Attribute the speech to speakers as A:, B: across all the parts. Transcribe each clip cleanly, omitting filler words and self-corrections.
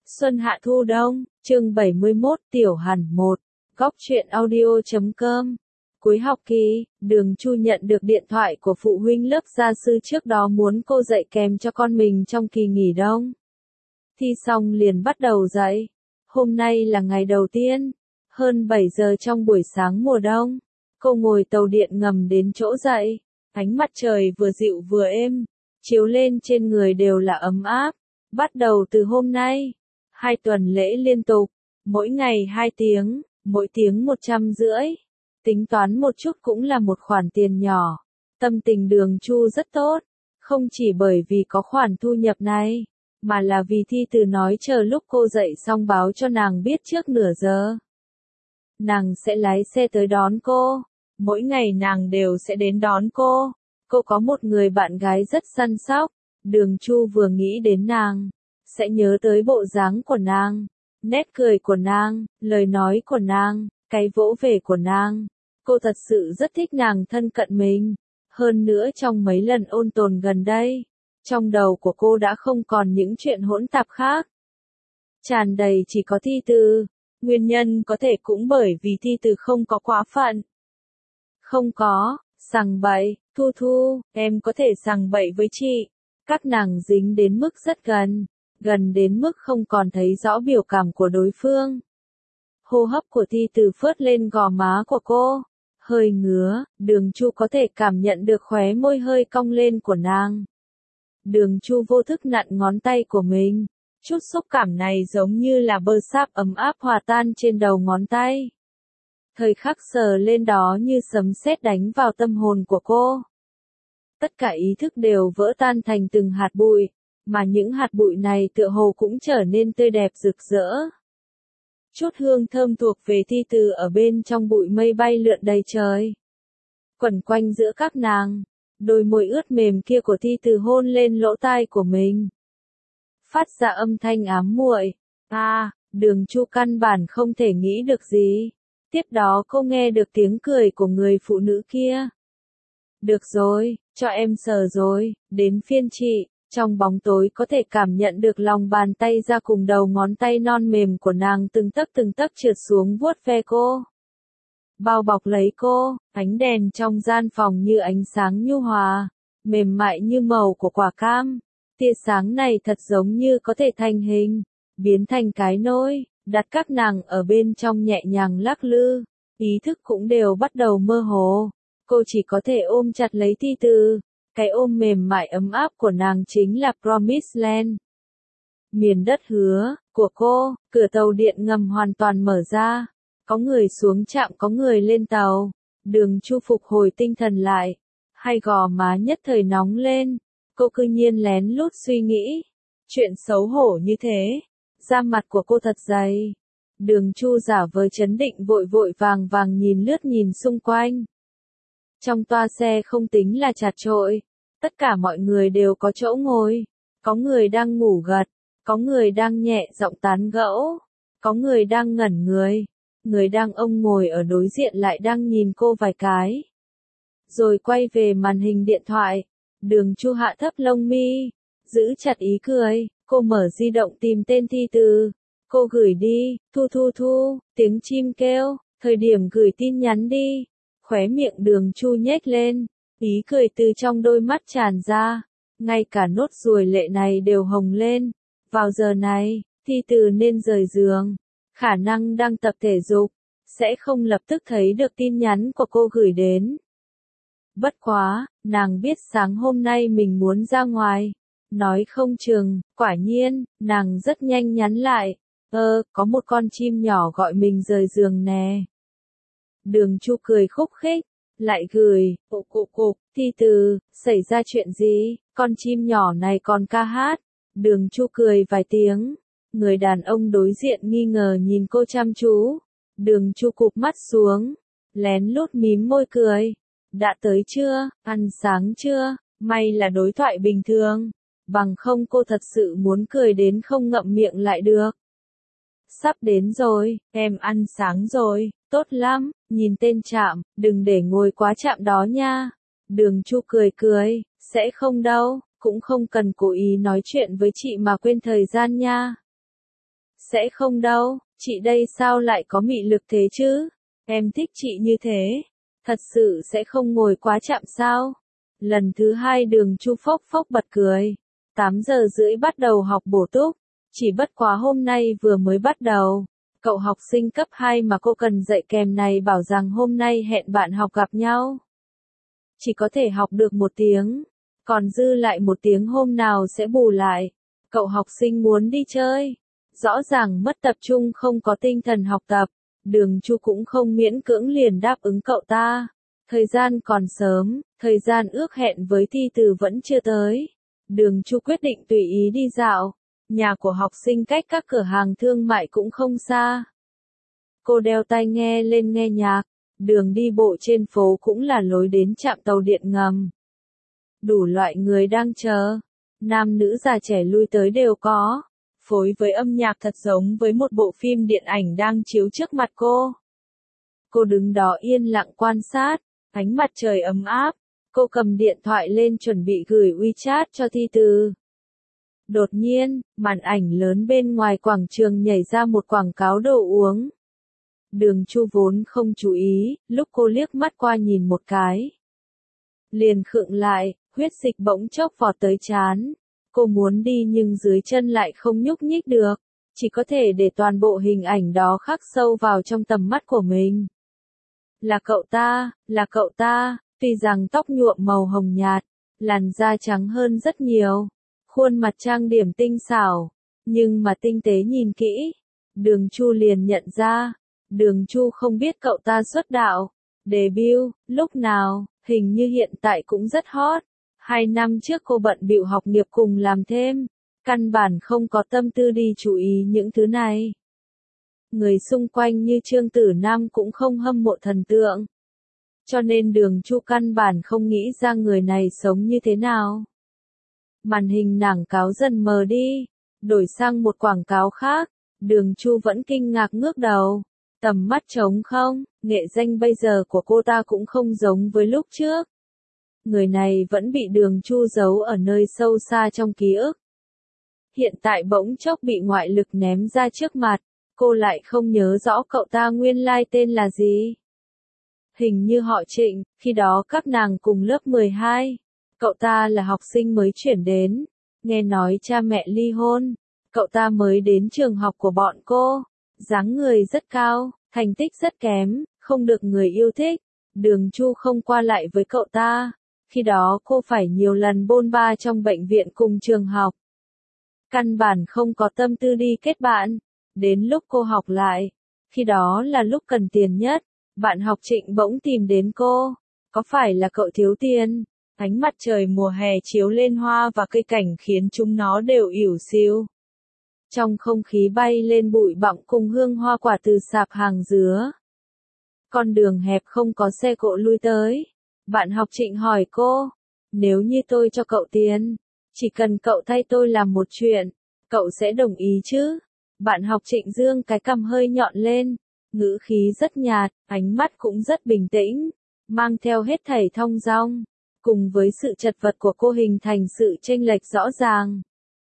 A: Xuân hạ thu đông, chương 71, Tiểu Hàn 1, góc truyện audio.com. Cuối học kỳ, Đường Chu nhận được điện thoại của phụ huynh lớp gia sư trước đó muốn cô dạy kèm cho con mình trong kỳ nghỉ đông. Thi xong liền bắt đầu dạy. Hôm nay là ngày đầu tiên, hơn 7 giờ trong buổi sáng mùa đông. Cô ngồi tàu điện ngầm đến chỗ dạy. Ánh mặt trời vừa dịu vừa êm, chiếu lên trên người đều là ấm áp. Bắt đầu từ hôm nay, 2 tuần lễ liên tục, mỗi ngày 2 tiếng, mỗi tiếng 150. Tính toán một chút cũng là một khoản tiền nhỏ. Tâm tình Đường Chu rất tốt, không chỉ bởi vì có khoản thu nhập này, mà là vì Thi Từ nói chờ lúc cô dậy xong báo cho nàng biết trước nửa giờ. Nàng sẽ lái xe tới đón cô, mỗi ngày nàng đều sẽ đến đón cô. Cô có một người bạn gái rất săn sóc, Đường Chu vừa nghĩ đến nàng, sẽ nhớ tới bộ dáng của nàng, nét cười của nàng, lời nói của nàng, cái vỗ về của nàng. Cô thật sự rất thích nàng thân cận mình. Hơn nữa trong mấy lần ôn tồn gần đây, trong đầu của cô đã không còn những chuyện hỗn tạp khác. Tràn đầy chỉ có Thi Từ. Nguyên nhân có thể cũng bởi vì Thi Từ không có quá phận. Không có, sằng bậy, Thu Thu, em có thể sằng bậy với chị. Các nàng dính đến mức rất gần, gần đến mức không còn thấy rõ biểu cảm của đối phương. Hô hấp của Thi Từ phớt lên gò má của cô, hơi ngứa, Đường Chu có thể cảm nhận được khóe môi hơi cong lên của nàng. Đường Chu vô thức nặn ngón tay của mình, chút xúc cảm này giống như là bơ sáp ấm áp hòa tan trên đầu ngón tay. Thời khắc sờ lên đó như sấm sét đánh vào tâm hồn của cô. Tất cả ý thức đều vỡ tan thành từng hạt bụi, mà những hạt bụi này tựa hồ cũng trở nên tươi đẹp rực rỡ. Chút hương thơm thuộc về Thi Từ ở bên trong bụi mây bay lượn đầy trời. Quẩn quanh giữa các nàng, đôi môi ướt mềm kia của Thi Từ hôn lên lỗ tai của mình. Phát ra âm thanh ám muội. Đường Chu căn bản không thể nghĩ được gì. Tiếp đó cô nghe được tiếng cười của người phụ nữ kia. Được rồi, cho em sờ rồi, đến phiên chị. Trong bóng tối có thể cảm nhận được lòng bàn tay ra cùng đầu ngón tay non mềm của nàng từng tấc trượt xuống vuốt ve cô. Bao bọc lấy cô, ánh đèn trong gian phòng như ánh sáng nhu hòa, mềm mại như màu của quả cam. Tia sáng này thật giống như có thể thành hình, biến thành cái nôi, đặt các nàng ở bên trong nhẹ nhàng lắc lư. Ý thức cũng đều bắt đầu mơ hồ. Cô chỉ có thể ôm chặt lấy Thi Từ. Cái ôm mềm mại ấm áp của nàng chính là Promised Land. Miền đất hứa, của cô, cửa tàu điện ngầm hoàn toàn mở ra. Có người xuống trạm có người lên tàu. Đường Chu phục hồi tinh thần lại. Hai gò má nhất thời nóng lên. Cô cư nhiên lén lút suy nghĩ. Chuyện xấu hổ như thế. Da mặt của cô thật dày. Đường Chu giả vờ trấn định vội vội vàng vàng nhìn xung quanh. Trong toa xe không tính là chật chội. Tất cả mọi người đều có chỗ ngồi. Có người đang ngủ gật. Có người đang nhẹ giọng tán gẫu. Có người đang ngẩn người. Người đang ông ngồi ở đối diện lại đang nhìn cô vài cái. Rồi quay về màn hình điện thoại. Đường Chu hạ thấp lông mi. Giữ chặt ý cười. Cô mở di động tìm tên Thi Từ. Cô gửi đi. Thu, tiếng chim kêu. Thời điểm gửi tin nhắn đi. Khóe miệng Đường Chu nhếch lên. Ý cười từ trong đôi mắt tràn ra. Ngay cả nốt ruồi lệ này đều hồng lên. Vào giờ này, Thi Từ nên rời giường. Khả năng đang tập thể dục. Sẽ không lập tức thấy được tin nhắn của cô gửi đến. Bất quá, nàng biết sáng hôm nay mình muốn ra ngoài. Nói không chừng, quả nhiên, nàng rất nhanh nhắn lại. Có một con chim nhỏ gọi mình rời giường nè. Đường Chu cười khúc khích. Lại gửi, cục, Thi Từ, xảy ra chuyện gì, con chim nhỏ này còn ca hát. Đường Chu cười vài tiếng. Người đàn ông đối diện nghi ngờ nhìn cô chăm chú. Đường Chu cụp mắt xuống, lén lút mím môi cười. Đã tới chưa, ăn sáng chưa, may là đối thoại bình thường. Bằng không cô thật sự muốn cười đến không ngậm miệng lại được. Sắp đến rồi, em ăn sáng rồi, tốt lắm, nhìn tên trạm, đừng để ngồi quá trạm đó nha. Đường Chu cười, sẽ không đâu, cũng không cần cố ý nói chuyện với chị mà quên thời gian nha. Sẽ không đâu, chị đây sao lại có mị lực thế chứ? Em thích chị như thế. Thật sự sẽ không ngồi quá chậm sao? Lần thứ hai Đường Chu phốc phốc bật cười. 8 giờ rưỡi bắt đầu học bổ túc. Chỉ bất quá hôm nay vừa mới bắt đầu. Cậu học sinh cấp 2 mà cô cần dạy kèm này bảo rằng hôm nay hẹn bạn học gặp nhau. Chỉ có thể học được 1 tiếng. Còn dư lại 1 tiếng hôm nào sẽ bù lại. Cậu học sinh muốn đi chơi. Rõ ràng mất tập trung không có tinh thần học tập. Đường Chu cũng không miễn cưỡng liền đáp ứng cậu ta. Thời gian còn sớm, thời gian ước hẹn với thi từ vẫn chưa tới. Đường Chu quyết định tùy ý đi dạo. Nhà của học sinh cách các cửa hàng thương mại cũng không xa. Cô đeo tai nghe lên nghe nhạc. Đường đi bộ trên phố cũng là lối đến trạm tàu điện ngầm. Đủ loại người đang chờ. Nam nữ già trẻ lui tới đều có. Phối với âm nhạc thật giống với một bộ phim điện ảnh đang chiếu trước mặt cô. Cô đứng đó yên lặng quan sát. Ánh mặt trời ấm áp. Cô cầm điện thoại lên chuẩn bị gửi WeChat cho thi từ. Đột nhiên, màn ảnh lớn bên ngoài quảng trường nhảy ra một quảng cáo đồ uống. Đường Chu vốn không chú ý, lúc cô liếc mắt qua nhìn một cái. Liền khựng lại, huyết dịch bỗng chốc vọt tới trán. Cô muốn đi nhưng dưới chân lại không nhúc nhích được, chỉ có thể để toàn bộ hình ảnh đó khắc sâu vào trong tầm mắt của mình. Là cậu ta, tuy rằng tóc nhuộm màu hồng nhạt, làn da trắng hơn rất nhiều, khuôn mặt trang điểm tinh xảo, nhưng mà tinh tế nhìn kỹ, Đường Chu liền nhận ra. Đường Chu không biết cậu ta xuất đạo, debut, lúc nào, hình như hiện tại cũng rất hot. 2 năm trước cô bận bịu học nghiệp cùng làm thêm, căn bản không có tâm tư đi chú ý những thứ này. Người xung quanh như Trương Tử Nam cũng không hâm mộ thần tượng. Cho nên Đường Chu căn bản không nghĩ ra người này sống như thế nào. Màn hình quảng cáo dần mờ đi, đổi sang một quảng cáo khác, Đường Chu vẫn kinh ngạc ngước đầu. Tầm mắt trống không, nghệ danh bây giờ của cô ta cũng không giống với lúc trước. Người này vẫn bị Đường Chu giấu ở nơi sâu xa trong ký ức. Hiện tại bỗng chốc bị ngoại lực ném ra trước mặt, cô lại không nhớ rõ cậu ta nguyên lai tên là gì. Hình như họ Trịnh, khi đó các nàng cùng lớp 12. Cậu ta là học sinh mới chuyển đến, nghe nói cha mẹ ly hôn. Cậu ta mới đến trường học của bọn cô, dáng người rất cao, thành tích rất kém, không được người yêu thích. Đường Chu không qua lại với cậu ta. Khi đó cô phải nhiều lần bôn ba trong bệnh viện cùng trường học. Căn bản không có tâm tư đi kết bạn. Đến lúc cô học lại, khi đó là lúc cần tiền nhất, bạn học Trịnh bỗng tìm đến cô. Có phải là cậu thiếu tiền? Ánh mặt trời mùa hè chiếu lên hoa và cây cảnh khiến chúng nó đều ỉu xìu. Trong không khí bay lên bụi bặm cùng hương hoa quả từ sạp hàng dứa. Con đường hẹp không có xe cộ lui tới. Bạn học Trịnh hỏi cô, nếu như tôi cho cậu tiền, chỉ cần cậu thay tôi làm một chuyện, cậu sẽ đồng ý chứ? Bạn học Trịnh dương cái cằm hơi nhọn lên, ngữ khí rất nhạt, ánh mắt cũng rất bình tĩnh, mang theo hết thảy thong dong, cùng với sự chật vật của cô hình thành sự chênh lệch rõ ràng.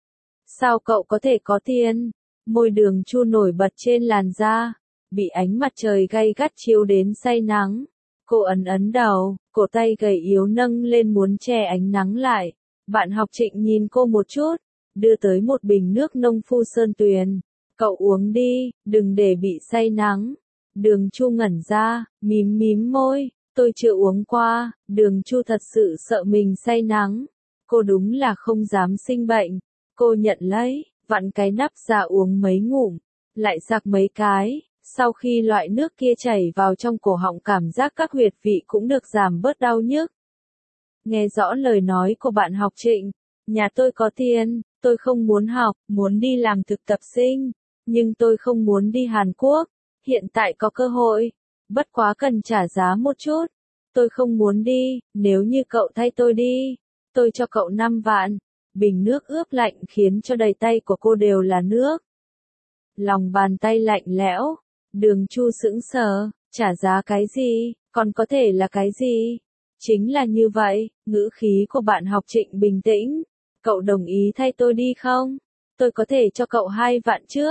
A: Sao cậu có thể có tiền? Môi Đường Chu nổi bật trên làn da, bị ánh mặt trời gay gắt chiếu đến say nắng. Cô ấn đầu, cổ tay gầy yếu nâng lên muốn che ánh nắng lại. Bạn học Trịnh nhìn cô một chút, đưa tới một bình nước nông phu sơn tuyền. Cậu uống đi, đừng để bị say nắng. Đường Chu ngẩn ra, mím môi, tôi chưa uống qua. Đường Chu thật sự sợ mình say nắng. Cô đúng là không dám sinh bệnh. Cô nhận lấy, vặn cái nắp ra uống mấy ngụm, lại sặc mấy cái. Sau khi loại nước kia chảy vào trong cổ họng cảm giác các huyệt vị cũng được giảm bớt đau nhức. Nghe rõ lời nói của bạn học Trịnh, nhà tôi có tiền, tôi không muốn học, muốn đi làm thực tập sinh, nhưng tôi không muốn đi Hàn Quốc, hiện tại có cơ hội, bất quá cần trả giá một chút, tôi không muốn đi, nếu như cậu thay tôi đi, tôi cho cậu 5 vạn, bình nước ướp lạnh khiến cho đầy tay của cô đều là nước. Lòng bàn tay lạnh lẽo. Đường Chu sững sờ, trả giá cái gì, còn có thể là cái gì? Chính là như vậy, ngữ khí của bạn học Trịnh bình tĩnh. Cậu đồng ý thay tôi đi không? Tôi có thể cho cậu 2 vạn trước.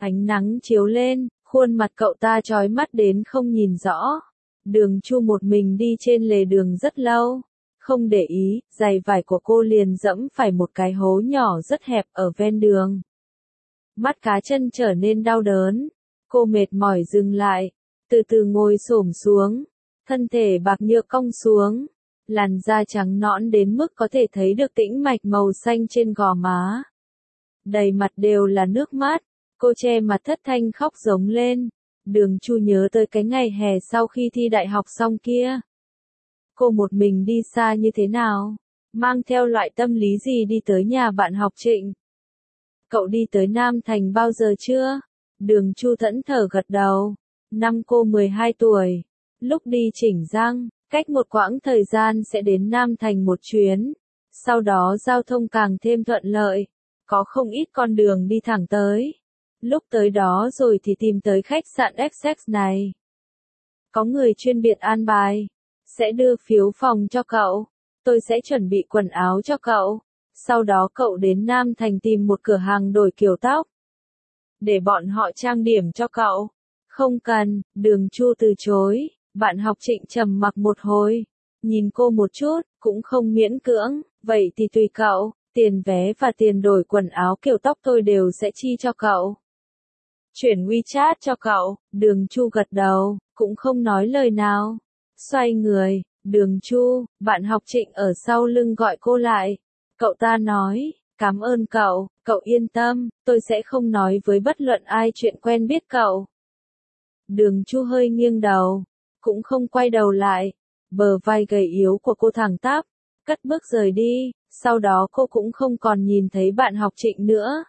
A: Ánh nắng chiếu lên, khuôn mặt cậu ta chói mắt đến không nhìn rõ. Đường Chu một mình đi trên lề đường rất lâu. Không để ý, giày vải của cô liền dẫm phải một cái hố nhỏ rất hẹp ở ven đường. Mắt cá chân trở nên đau đớn. Cô mệt mỏi dừng lại, từ từ ngồi xổm xuống. Thân thể bạc nhựa cong xuống. Làn da trắng nõn đến mức có thể thấy được tĩnh mạch màu xanh trên gò má. Đầy mặt đều là nước mắt. Cô che mặt thất thanh khóc giống lên. Đường Chu nhớ tới cái ngày hè sau khi thi đại học xong kia. Cô một mình đi xa như thế nào? Mang theo loại tâm lý gì đi tới nhà bạn học Trịnh? Cậu đi tới Nam Thành bao giờ chưa? Đường Chu thẫn thờ gật đầu. Năm cô 12 tuổi. Lúc đi chỉnh răng, cách một quãng thời gian sẽ đến Nam Thành một chuyến. Sau đó giao thông càng thêm thuận lợi. Có không ít con đường đi thẳng tới. Lúc tới đó rồi thì tìm tới khách sạn Essex này. Có người chuyên biệt an bài. Sẽ đưa phiếu phòng cho cậu. Tôi sẽ chuẩn bị quần áo cho cậu. Sau đó cậu đến Nam Thành tìm một cửa hàng đổi kiểu tóc. Để bọn họ trang điểm cho cậu. Không cần, Đường Chu từ chối. Bạn học Trịnh trầm mặc một hồi. Nhìn cô một chút, cũng không miễn cưỡng. Vậy thì tùy cậu. Tiền vé và tiền đổi quần áo kiểu tóc tôi đều sẽ chi cho cậu. Chuyển WeChat cho cậu. Đường Chu gật đầu, cũng không nói lời nào. Xoay người, Đường Chu, bạn học Trịnh ở sau lưng gọi cô lại. Cậu ta nói, cảm ơn cậu, cậu yên tâm, tôi sẽ không nói với bất luận ai chuyện quen biết cậu. Đường Chu hơi nghiêng đầu, cũng không quay đầu lại. Bờ vai gầy yếu của cô thẳng tắp, cất bước rời đi, sau đó cô cũng không còn nhìn thấy bạn học Trịnh nữa.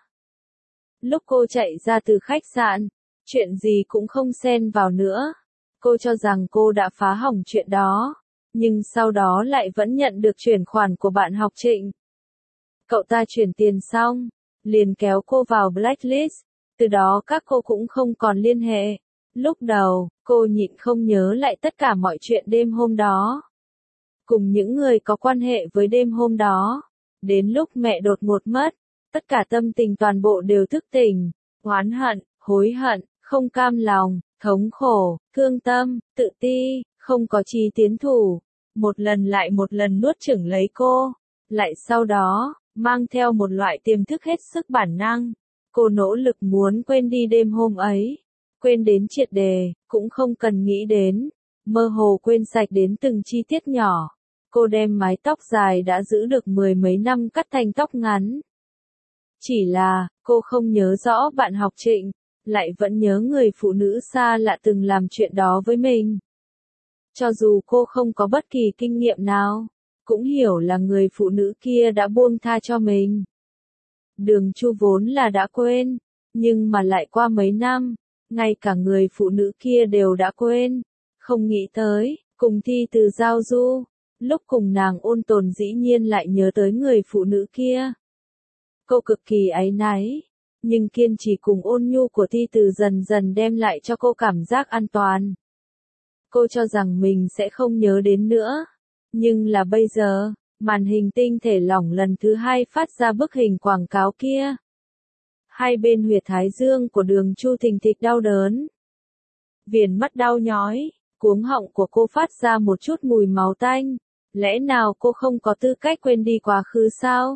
A: Lúc cô chạy ra từ khách sạn, chuyện gì cũng không xen vào nữa. Cô cho rằng cô đã phá hỏng chuyện đó, nhưng sau đó lại vẫn nhận được chuyển khoản của bạn học Trịnh. Cậu ta chuyển tiền xong, liền kéo cô vào blacklist, từ đó các cô cũng không còn liên hệ. Lúc đầu, cô nhịn không nhớ lại tất cả mọi chuyện đêm hôm đó. Cùng những người có quan hệ với đêm hôm đó. Đến lúc mẹ đột ngột mất, tất cả tâm tình toàn bộ đều thức tỉnh. Oán hận, hối hận, không cam lòng, thống khổ, thương tâm, tự ti, không có chí tiến thủ. Một lần lại một lần nuốt chửng lấy cô. Lại sau đó, mang theo một loại tiềm thức hết sức bản năng. Cô nỗ lực muốn quên đi đêm hôm ấy. Quên đến triệt đề, cũng không cần nghĩ đến. Mơ hồ quên sạch đến từng chi tiết nhỏ. Cô đem mái tóc dài đã giữ được 10 mấy năm cắt thành tóc ngắn. Chỉ là, cô không nhớ rõ bạn học Trịnh, lại vẫn nhớ người phụ nữ xa lạ từng làm chuyện đó với mình. Cho dù cô không có bất kỳ kinh nghiệm nào, cũng hiểu là người phụ nữ kia đã buông tha cho mình. Đường Chu vốn là đã quên, nhưng mà lại qua mấy năm, ngay cả người phụ nữ kia đều đã quên. Không nghĩ tới, cùng Thi Từ giao du, lúc cùng nàng ôn tồn dĩ nhiên lại nhớ tới người phụ nữ kia. Cô cực kỳ áy náy, nhưng kiên trì cùng ôn nhu của Thi Từ dần dần đem lại cho cô cảm giác an toàn. Cô cho rằng mình sẽ không nhớ đến nữa. Nhưng là bây giờ, màn hình tinh thể lỏng lần thứ hai phát ra bức hình quảng cáo kia. Hai bên huyệt thái dương của Đường Chu thình thịch đau đớn. Viền mắt đau nhói, cuống họng của cô phát ra một chút mùi máu tanh. Lẽ nào cô không có tư cách quên đi quá khứ sao?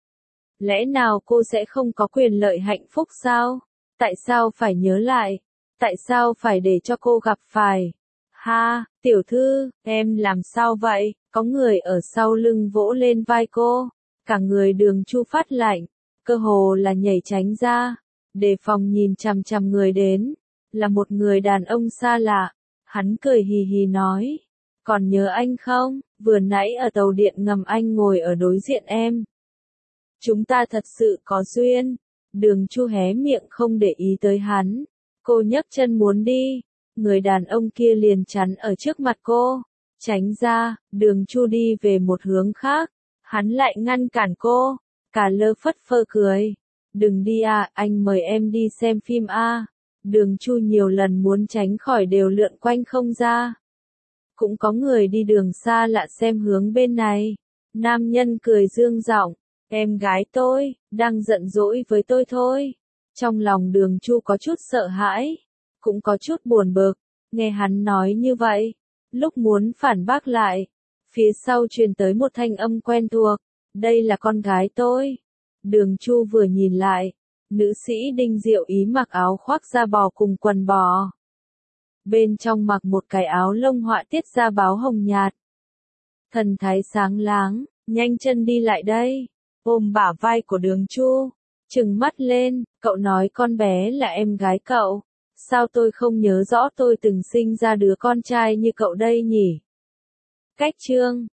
A: Lẽ nào cô sẽ không có quyền lợi hạnh phúc sao? Tại sao phải nhớ lại? Tại sao phải để cho cô gặp phải? Ha, tiểu thư, em làm sao vậy? Có người ở sau lưng vỗ lên vai cô. Cả người Đường Chu phát lạnh, cơ hồ là nhảy tránh ra, đề phòng nhìn chằm chằm người đến. Là một người đàn ông xa lạ. Hắn cười hì hì nói. Còn nhớ anh không? Vừa nãy ở tàu điện ngầm anh ngồi ở đối diện em. Chúng ta thật sự có duyên. Đường Chu hé miệng không để ý tới hắn. Cô nhấc chân muốn đi. Người đàn ông kia liền chắn ở trước mặt cô. Tránh ra, Đường Chu đi về một hướng khác. Hắn lại ngăn cản cô. Cả lơ phất phơ cười. Đừng đi à, anh mời em đi xem phim à. Đường Chu nhiều lần muốn tránh khỏi đều lượn quanh không ra. Cũng có người đi đường xa lạ xem hướng bên này. Nam nhân cười dương giọng. Em gái tôi, đang giận dỗi với tôi thôi. Trong lòng Đường Chu có chút sợ hãi, cũng có chút buồn bực, nghe hắn nói như vậy, lúc muốn phản bác lại, phía sau truyền tới một thanh âm quen thuộc, đây là con gái tôi. Đường Chu vừa nhìn lại, nữ sĩ Đinh Diệu Ý mặc áo khoác da bò cùng quần bò. Bên trong mặc một cái áo lông họa tiết da báo hồng nhạt. Thần thái sáng láng, nhanh chân đi lại đây, ôm bả vai của Đường Chu, trừng mắt lên, cậu nói con bé là em gái cậu, sao tôi không nhớ rõ tôi từng sinh ra đứa con trai như cậu đây nhỉ? Cách chương